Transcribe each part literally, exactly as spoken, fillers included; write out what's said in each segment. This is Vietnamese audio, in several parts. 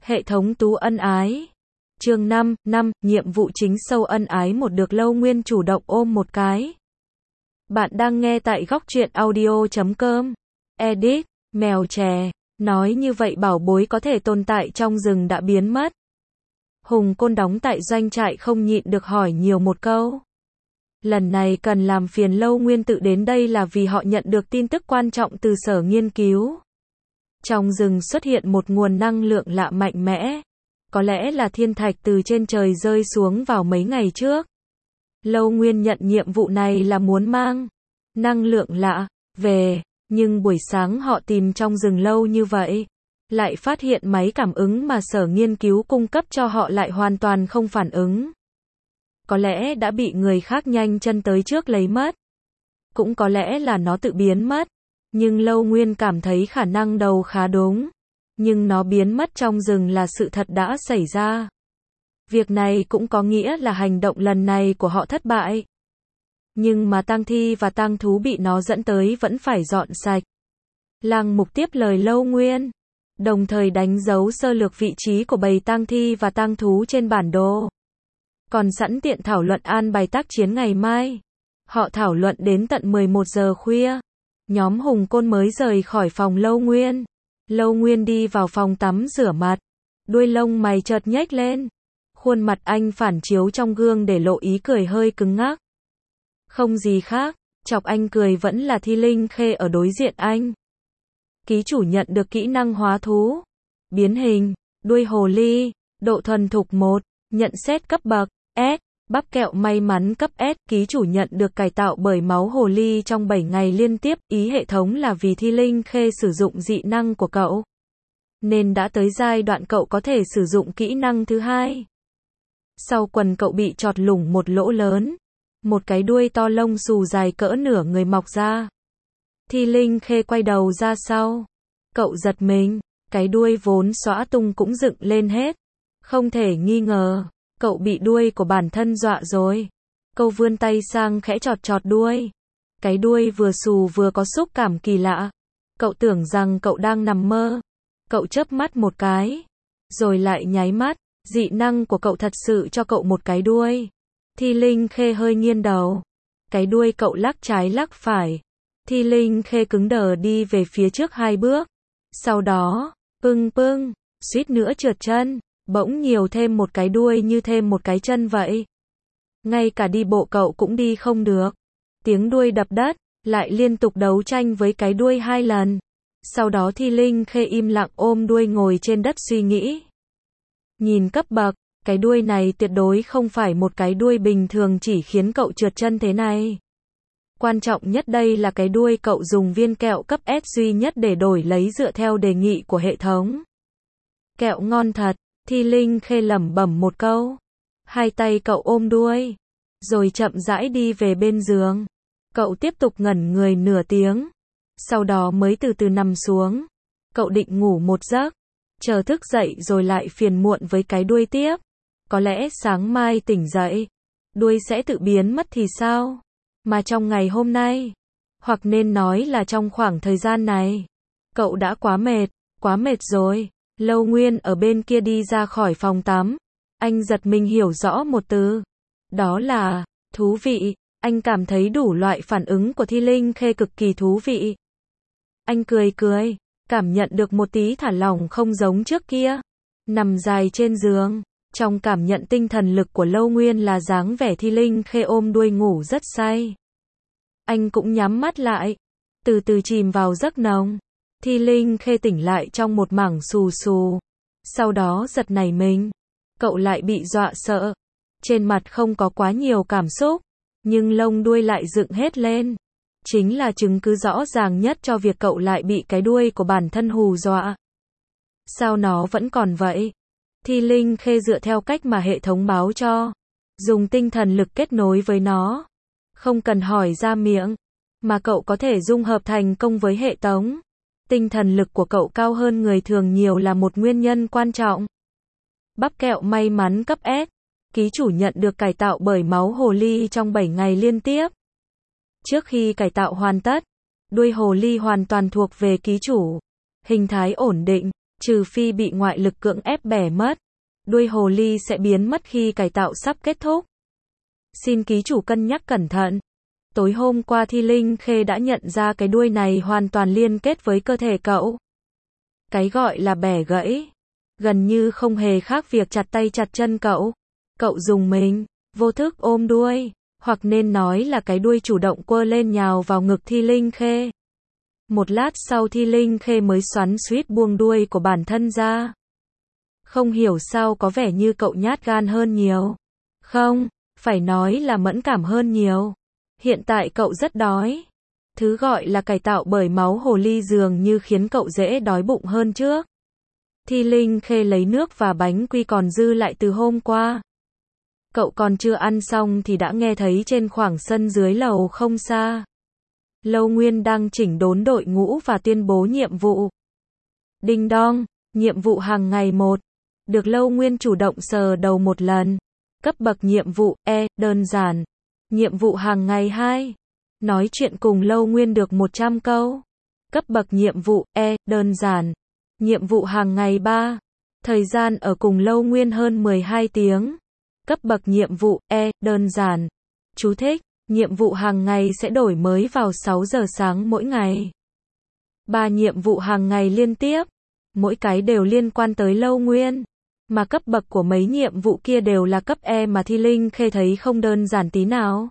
Hệ thống tú ân ái. Chương năm, năm, nhiệm vụ chính sâu ân ái một được Lâu Nguyên chủ động ôm một cái. Bạn đang nghe tại góc truyện audio chấm com. Edit, mèo chè, nói như vậy bảo bối có thể tồn tại trong rừng đã biến mất. Hùng Côn đóng tại doanh trại không nhịn được hỏi nhiều một câu. Lần này cần làm phiền Lâu Nguyên tự đến đây là vì họ nhận được tin tức quan trọng từ sở nghiên cứu. Trong rừng xuất hiện một nguồn năng lượng lạ mạnh mẽ. Có lẽ là thiên thạch từ trên trời rơi xuống vào mấy ngày trước. Lâu Nguyên nhận nhiệm vụ này là muốn mang năng lượng lạ về, nhưng buổi sáng họ tìm trong rừng lâu như vậy, lại phát hiện máy cảm ứng mà sở nghiên cứu cung cấp cho họ lại hoàn toàn không phản ứng. Có lẽ đã bị người khác nhanh chân tới trước lấy mất. Cũng có lẽ là nó tự biến mất. Nhưng Lâu Nguyên cảm thấy khả năng đầu khá đúng. Nhưng nó biến mất trong rừng là sự thật đã xảy ra. Việc này cũng có nghĩa là hành động lần này của họ thất bại. Nhưng mà tang thi và tang thú bị nó dẫn tới vẫn phải dọn sạch. Lang Mục tiếp lời Lâu Nguyên, đồng thời đánh dấu sơ lược vị trí của bầy tang thi và tang thú trên bản đồ. Còn sẵn tiện thảo luận an bài tác chiến ngày mai. Họ thảo luận đến tận mười một giờ khuya. Nhóm Hùng Côn mới rời khỏi phòng Lâu Nguyên. Lâu Nguyên đi vào phòng tắm rửa mặt. Đuôi lông mày chợt nhếch lên. Khuôn mặt anh phản chiếu trong gương để lộ ý cười hơi cứng ngắc. Không gì khác, chọc anh cười vẫn là Thi Linh Khê ở đối diện anh. Ký chủ nhận được kỹ năng hóa thú. Biến hình, đuôi hồ ly, độ thuần thục một, nhận xét cấp bậc S. Bắp kẹo may mắn cấp S, ký chủ nhận được cải tạo bởi máu hồ ly trong bảy ngày liên tiếp, ý hệ thống là vì Thi Linh Khê sử dụng dị năng của cậu. Nên đã tới giai đoạn cậu có thể sử dụng kỹ năng thứ hai. Sau quần cậu bị chọt lủng một lỗ lớn. Một cái đuôi to lông xù dài cỡ nửa người mọc ra. Thi Linh Khê quay đầu ra sau. Cậu giật mình, cái đuôi vốn xõa tung cũng dựng lên hết. Không thể nghi ngờ. Cậu bị đuôi của bản thân dọa rồi. Cậu vươn tay sang khẽ chọt chọt đuôi. Cái đuôi vừa xù vừa có xúc cảm kỳ lạ. Cậu tưởng rằng cậu đang nằm mơ. Cậu chớp mắt một cái. Rồi lại nháy mắt. Dị năng của cậu thật sự cho cậu một cái đuôi. Thi Linh Khê hơi nghiêng đầu. Cái đuôi cậu lắc trái lắc phải. Thi Linh Khê cứng đờ đi về phía trước hai bước. Sau đó, pưng pưng, suýt nữa trượt chân. Bỗng nhiều thêm một cái đuôi như thêm một cái chân vậy. Ngay cả đi bộ cậu cũng đi không được. Tiếng đuôi đập đất, lại liên tục đấu tranh với cái đuôi hai lần. Sau đó Thi Linh Khê im lặng ôm đuôi ngồi trên đất suy nghĩ. Nhìn cấp bậc, cái đuôi này tuyệt đối không phải một cái đuôi bình thường chỉ khiến cậu trượt chân thế này. Quan trọng nhất đây là cái đuôi cậu dùng viên kẹo cấp S duy nhất để đổi lấy dựa theo đề nghị của hệ thống. Kẹo ngon thật. Thi Linh Khê lẩm bẩm một câu. Hai tay cậu ôm đuôi. Rồi chậm rãi đi về bên giường. Cậu tiếp tục ngẩn người nửa tiếng. Sau đó mới từ từ nằm xuống. Cậu định ngủ một giấc. Chờ thức dậy rồi lại phiền muộn với cái đuôi tiếp. Có lẽ sáng mai tỉnh dậy. Đuôi sẽ tự biến mất thì sao? Mà trong ngày hôm nay. Hoặc nên nói là trong khoảng thời gian này. Cậu đã quá mệt. Quá mệt rồi. Lâu Nguyên ở bên kia đi ra khỏi phòng tắm. Anh giật mình hiểu rõ một từ. Đó là, thú vị. Anh cảm thấy đủ loại phản ứng của Thi Linh Khê cực kỳ thú vị. Anh cười cười, cảm nhận được một tí thả lỏng không giống trước kia. Nằm dài trên giường, trong cảm nhận tinh thần lực của Lâu Nguyên là dáng vẻ Thi Linh Khê ôm đuôi ngủ rất say. Anh cũng nhắm mắt lại, từ từ chìm vào giấc nồng. Thi Linh Khê tỉnh lại trong một mảng xù xù. Sau đó giật nảy mình. Cậu lại bị dọa sợ. Trên mặt không có quá nhiều cảm xúc. Nhưng lông đuôi lại dựng hết lên. Chính là chứng cứ rõ ràng nhất cho việc cậu lại bị cái đuôi của bản thân hù dọa. Sao nó vẫn còn vậy? Thi Linh Khê dựa theo cách mà hệ thống báo cho. Dùng tinh thần lực kết nối với nó. Không cần hỏi ra miệng. Mà cậu có thể dung hợp thành công với hệ thống. Tinh thần lực của cậu cao hơn người thường nhiều là một nguyên nhân quan trọng. Bắp kẹo may mắn cấp S. Ký chủ nhận được cải tạo bởi máu hồ ly trong bảy ngày liên tiếp. Trước khi cải tạo hoàn tất, đuôi hồ ly hoàn toàn thuộc về ký chủ. Hình thái ổn định, trừ phi bị ngoại lực cưỡng ép bẻ mất. Đuôi hồ ly sẽ biến mất khi cải tạo sắp kết thúc. Xin ký chủ cân nhắc cẩn thận. Tối hôm qua Thi Linh Khê đã nhận ra cái đuôi này hoàn toàn liên kết với cơ thể cậu. Cái gọi là bẻ gãy, gần như không hề khác việc chặt tay chặt chân cậu. Cậu dùng mình, vô thức ôm đuôi, hoặc nên nói là cái đuôi chủ động quơ lên nhào vào ngực Thi Linh Khê. Một lát sau Thi Linh Khê mới xoắn xuýt buông đuôi của bản thân ra. Không hiểu sao có vẻ như cậu nhát gan hơn nhiều. Không, phải nói là mẫn cảm hơn nhiều. Hiện tại cậu rất đói. Thứ gọi là cải tạo bởi máu hồ ly dường như khiến cậu dễ đói bụng hơn trước. Thi Linh Khê lấy nước và bánh quy còn dư lại từ hôm qua. Cậu còn chưa ăn xong thì đã nghe thấy trên khoảng sân dưới lầu không xa. Lâu Nguyên đang chỉnh đốn đội ngũ và tuyên bố nhiệm vụ. Đinh đong, nhiệm vụ hàng ngày một. Được Lâu Nguyên chủ động sờ đầu một lần. Cấp bậc nhiệm vụ E, đơn giản. Nhiệm vụ hàng ngày hai. Nói chuyện cùng Lâu Nguyên được một trăm câu. Cấp bậc nhiệm vụ E, đơn giản. Nhiệm vụ hàng ngày ba. Thời gian ở cùng Lâu Nguyên hơn mười hai tiếng. Cấp bậc nhiệm vụ E, đơn giản. Chú thích, nhiệm vụ hàng ngày sẽ đổi mới vào sáu giờ sáng mỗi ngày. ba nhiệm vụ hàng ngày liên tiếp. Mỗi cái đều liên quan tới Lâu Nguyên. Mà cấp bậc của mấy nhiệm vụ kia đều là cấp E mà Thi Linh Khê thấy không đơn giản tí nào.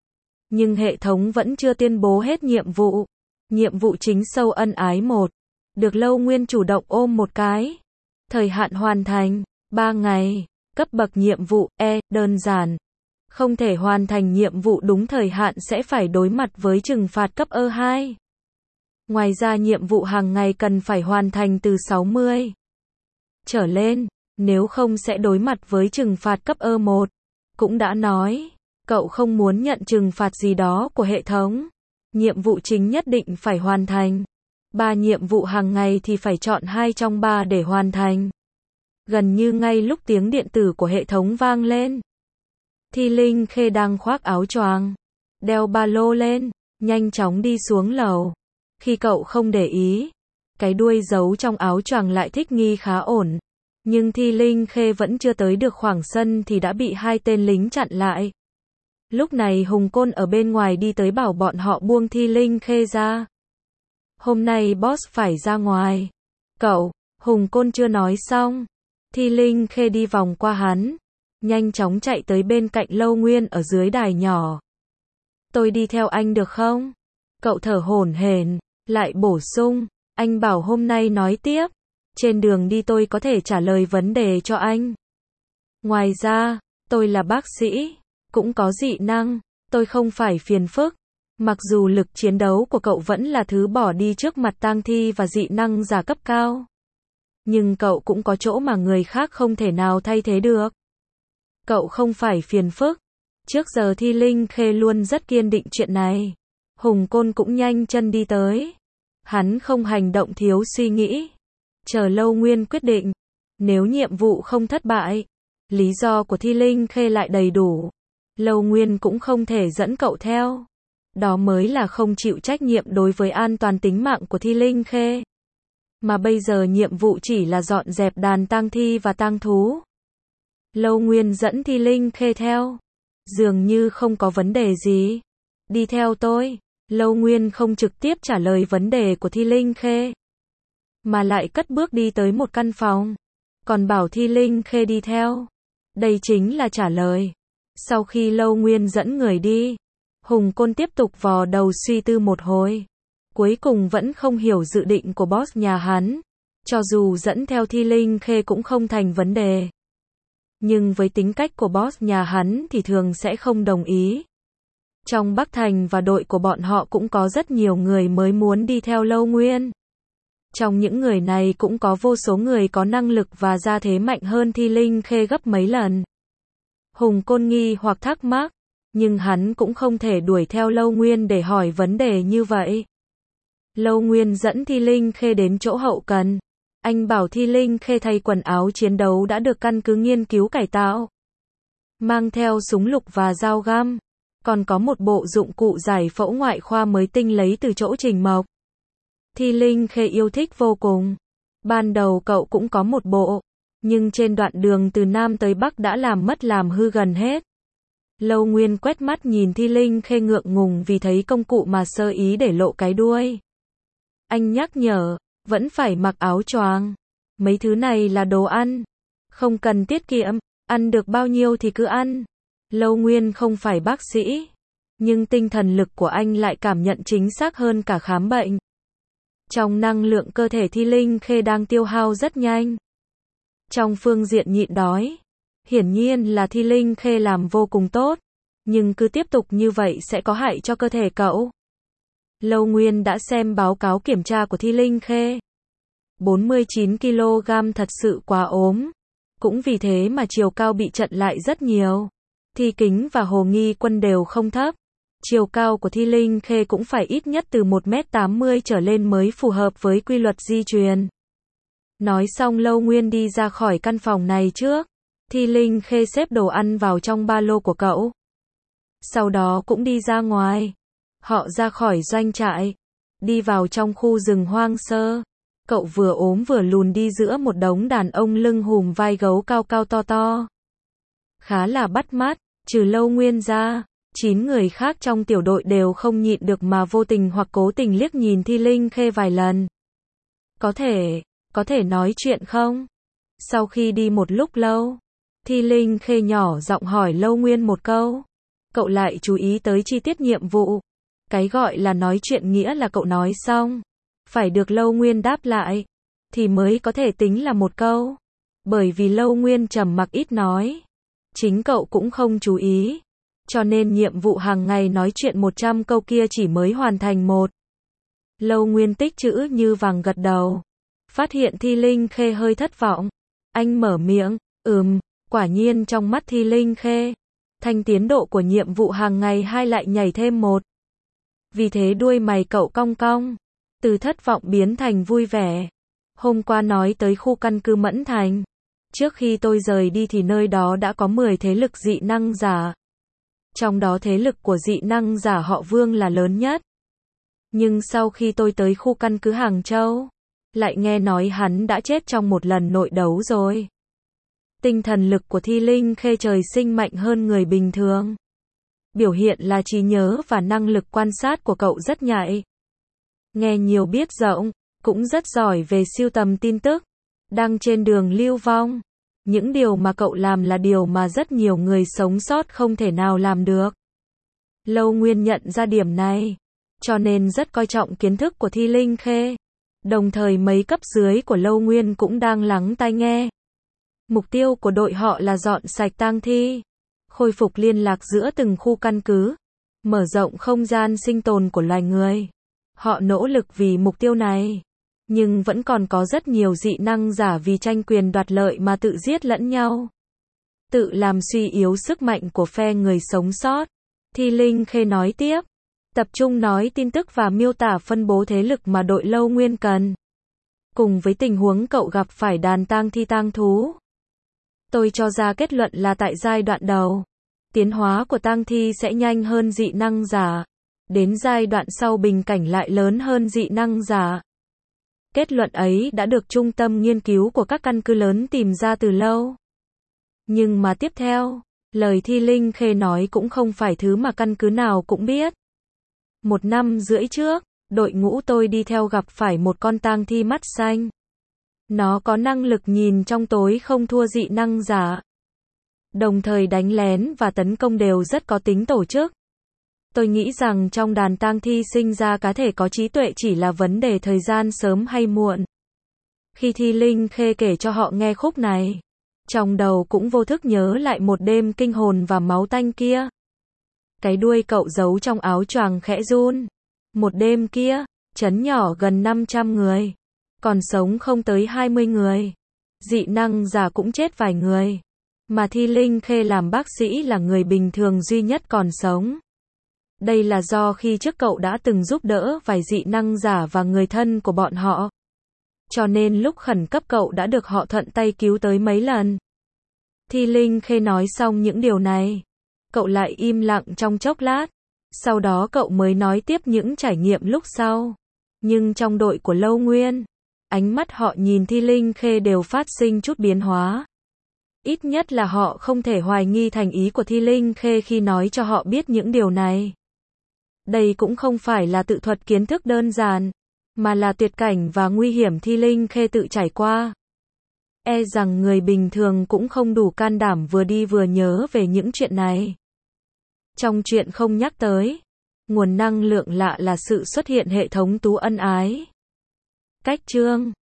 Nhưng hệ thống vẫn chưa tuyên bố hết nhiệm vụ. Nhiệm vụ chính sâu ân ái một. Được Lâu Nguyên chủ động ôm một cái. Thời hạn hoàn thành, ba ngày. Cấp bậc nhiệm vụ E, đơn giản. Không thể hoàn thành nhiệm vụ đúng thời hạn sẽ phải đối mặt với trừng phạt cấp E hai. Ngoài ra nhiệm vụ hàng ngày cần phải hoàn thành từ sáu mươi trở lên, nếu không sẽ đối mặt với trừng phạt cấp E một. Cũng đã nói, cậu không muốn nhận trừng phạt gì đó của hệ thống. Nhiệm vụ chính nhất định phải hoàn thành. Ba nhiệm vụ hàng ngày thì phải chọn hai trong ba để hoàn thành. Gần như ngay lúc tiếng điện tử của hệ thống vang lên. Thi Linh Khê đang khoác áo choàng, đeo ba lô lên, nhanh chóng đi xuống lầu. Khi cậu không để ý, cái đuôi giấu trong áo choàng lại thích nghi khá ổn. Nhưng Thi Linh Khê vẫn chưa tới được khoảng sân thì đã bị hai tên lính chặn lại. Lúc này Hùng Côn ở bên ngoài đi tới bảo bọn họ buông Thi Linh Khê ra. Hôm nay boss phải ra ngoài. Cậu, Hùng Côn chưa nói xong. Thi Linh Khê đi vòng qua hắn, nhanh chóng chạy tới bên cạnh Lâu Nguyên ở dưới đài nhỏ. Tôi đi theo anh được không? Cậu thở hổn hển, lại bổ sung, anh bảo hôm nay nói tiếp. Trên đường đi tôi có thể trả lời vấn đề cho anh. Ngoài ra, tôi là bác sĩ, cũng có dị năng, tôi không phải phiền phức. Mặc dù lực chiến đấu của cậu vẫn là thứ bỏ đi trước mặt tang thi và dị năng giả cấp cao. Nhưng cậu cũng có chỗ mà người khác không thể nào thay thế được. Cậu không phải phiền phức. Trước giờ Thi Linh Khê luôn rất kiên định chuyện này. Hùng Côn cũng nhanh chân đi tới. Hắn không hành động thiếu suy nghĩ. Chờ Lâu Nguyên quyết định. Nếu nhiệm vụ không thất bại, lý do của Thi Linh Khê lại đầy đủ. Lâu Nguyên cũng không thể dẫn cậu theo. Đó mới là không chịu trách nhiệm đối với an toàn tính mạng của Thi Linh Khê. Mà bây giờ nhiệm vụ chỉ là dọn dẹp đàn tang thi và tang thú. Lâu Nguyên dẫn Thi Linh Khê theo. Dường như không có vấn đề gì. Đi theo tôi. Lâu Nguyên không trực tiếp trả lời vấn đề của Thi Linh Khê. Mà lại cất bước đi tới một căn phòng. Còn bảo Thi Linh Khê đi theo. Đây chính là trả lời. Sau khi Lâu Nguyên dẫn người đi, Hùng Côn tiếp tục vò đầu suy tư một hồi. Cuối cùng vẫn không hiểu dự định của boss nhà hắn. Cho dù dẫn theo Thi Linh Khê cũng không thành vấn đề. Nhưng với tính cách của boss nhà hắn thì thường sẽ không đồng ý. Trong Bắc Thành và đội của bọn họ cũng có rất nhiều người mới muốn đi theo Lâu Nguyên. Trong những người này cũng có vô số người có năng lực và gia thế mạnh hơn Thi Linh Khê gấp mấy lần. Hùng Côn nghi hoặc thắc mắc, nhưng hắn cũng không thể đuổi theo Lâu Nguyên để hỏi vấn đề như vậy. Lâu Nguyên dẫn Thi Linh Khê đến chỗ hậu cần. Anh bảo Thi Linh Khê thay quần áo chiến đấu đã được căn cứ nghiên cứu cải tạo. Mang theo súng lục và dao găm. Còn có một bộ dụng cụ giải phẫu ngoại khoa mới tinh lấy từ chỗ Trình Mộc. Thi Linh Khê yêu thích vô cùng. Ban đầu cậu cũng có một bộ, nhưng trên đoạn đường từ Nam tới Bắc đã làm mất làm hư gần hết. Lâu Nguyên quét mắt nhìn Thi Linh Khê ngượng ngùng vì thấy công cụ mà sơ ý để lộ cái đuôi. Anh nhắc nhở, vẫn phải mặc áo choàng. Mấy thứ này là đồ ăn, không cần tiết kiệm, ăn được bao nhiêu thì cứ ăn. Lâu Nguyên không phải bác sĩ, nhưng tinh thần lực của anh lại cảm nhận chính xác hơn cả khám bệnh. Trong năng lượng cơ thể Thi Linh Khê đang tiêu hao rất nhanh. Trong phương diện nhịn đói, hiển nhiên là Thi Linh Khê làm vô cùng tốt, nhưng cứ tiếp tục như vậy sẽ có hại cho cơ thể cậu. Lâu Nguyên đã xem báo cáo kiểm tra của Thi Linh Khê. bốn mươi chín ki lô gam thật sự quá ốm. Cũng vì thế mà chiều cao bị chặn lại rất nhiều. Thi Kính và Hồ Nghi Quân đều không thấp. Chiều cao của Thi Linh Khê cũng phải ít nhất từ một mét tám mươi trở lên mới phù hợp với quy luật di truyền. Nói xong Lâu Nguyên đi ra khỏi căn phòng này trước. Thi Linh Khê xếp đồ ăn vào trong ba lô của cậu. Sau đó cũng đi ra ngoài. Họ ra khỏi doanh trại, đi vào trong khu rừng hoang sơ. Cậu vừa ốm vừa lùn đi giữa một đống đàn ông lưng hùm vai gấu cao cao to to. Khá là bắt mắt, trừ Lâu Nguyên ra, chín người khác trong tiểu đội đều không nhịn được mà vô tình hoặc cố tình liếc nhìn Thi Linh Khê vài lần. Có thể, có thể nói chuyện không? Sau khi đi một lúc lâu, Thi Linh Khê nhỏ giọng hỏi Lâu Nguyên một câu. Cậu lại chú ý tới chi tiết nhiệm vụ. Cái gọi là nói chuyện nghĩa là cậu nói xong, phải được Lâu Nguyên đáp lại, thì mới có thể tính là một câu. Bởi vì Lâu Nguyên trầm mặc ít nói, chính cậu cũng không chú ý, cho nên nhiệm vụ hàng ngày nói chuyện một trăm câu kia chỉ mới hoàn thành một. Lâu Nguyên tích chữ như vàng gật đầu, phát hiện Thi Linh Khê hơi thất vọng. Anh mở miệng, ừm, quả nhiên trong mắt Thi Linh Khê, thanh tiến độ của nhiệm vụ hàng ngày hai lại nhảy thêm một. Vì thế đuôi mày cậu cong cong, từ thất vọng biến thành vui vẻ. Hôm qua nói tới khu căn cứ Mẫn Thành. Trước khi tôi rời đi thì nơi đó đã có mười thế lực dị năng giả. Trong đó thế lực của dị năng giả họ Vương là lớn nhất. Nhưng sau khi tôi tới khu căn cứ Hàng Châu, lại nghe nói hắn đã chết trong một lần nội đấu rồi. Tinh thần lực của Thi Linh Khê trời sinh mạnh hơn người bình thường. Biểu hiện là trí nhớ và năng lực quan sát của cậu rất nhạy. Nghe nhiều biết rộng, cũng rất giỏi về sưu tầm tin tức. Đang trên đường lưu vong, những điều mà cậu làm là điều mà rất nhiều người sống sót không thể nào làm được. Lâu Nguyên nhận ra điểm này, cho nên rất coi trọng kiến thức của Thi Linh Khê. Đồng thời mấy cấp dưới của Lâu Nguyên cũng đang lắng tai nghe. Mục tiêu của đội họ là dọn sạch tang thi, khôi phục liên lạc giữa từng khu căn cứ, mở rộng không gian sinh tồn của loài người. Họ nỗ lực vì mục tiêu này, nhưng vẫn còn có rất nhiều dị năng giả vì tranh quyền đoạt lợi mà tự giết lẫn nhau, tự làm suy yếu sức mạnh của phe người sống sót. Thi Linh Khê nói tiếp, tập trung nói tin tức và miêu tả phân bố thế lực mà đội Lâu Nguyên cần. Cùng với tình huống cậu gặp phải đàn tang thi tang thú, tôi cho ra kết luận là tại giai đoạn đầu, tiến hóa của tang thi sẽ nhanh hơn dị năng giả. Đến giai đoạn sau bình cảnh lại lớn hơn dị năng giả. Kết luận ấy đã được trung tâm nghiên cứu của các căn cứ lớn tìm ra từ lâu. Nhưng mà tiếp theo, lời Thi Linh Khê nói cũng không phải thứ mà căn cứ nào cũng biết. Một năm rưỡi trước, đội ngũ tôi đi theo gặp phải một con tang thi mắt xanh. Nó có năng lực nhìn trong tối không thua dị năng giả. Đồng thời đánh lén và tấn công đều rất có tính tổ chức. Tôi nghĩ rằng trong đàn tang thi sinh ra cá thể có trí tuệ chỉ là vấn đề thời gian sớm hay muộn. Khi Thi Linh Khê kể cho họ nghe khúc này, trong đầu cũng vô thức nhớ lại một đêm kinh hồn và máu tanh kia. Cái đuôi cậu giấu trong áo choàng khẽ run. Một đêm kia, trấn nhỏ gần năm trăm người, còn sống không tới hai mươi người. Dị năng giả cũng chết vài người. Mà Thi Linh Khê làm bác sĩ là người bình thường duy nhất còn sống. Đây là do khi trước cậu đã từng giúp đỡ vài dị năng giả và người thân của bọn họ. Cho nên lúc khẩn cấp cậu đã được họ thuận tay cứu tới mấy lần. Thi Linh Khê nói xong những điều này, cậu lại im lặng trong chốc lát. Sau đó cậu mới nói tiếp những trải nghiệm lúc sau. Nhưng trong đội của Lâu Nguyên, ánh mắt họ nhìn Thi Linh Khê đều phát sinh chút biến hóa. Ít nhất là họ không thể hoài nghi thành ý của Thi Linh Khê khi nói cho họ biết những điều này. Đây cũng không phải là tự thuật kiến thức đơn giản, mà là tuyệt cảnh và nguy hiểm Thi Linh Khê tự trải qua. E rằng người bình thường cũng không đủ can đảm vừa đi vừa nhớ về những chuyện này. Trong chuyện không nhắc tới, nguồn năng lượng lạ là sự xuất hiện hệ thống tú ân ái. Cách chương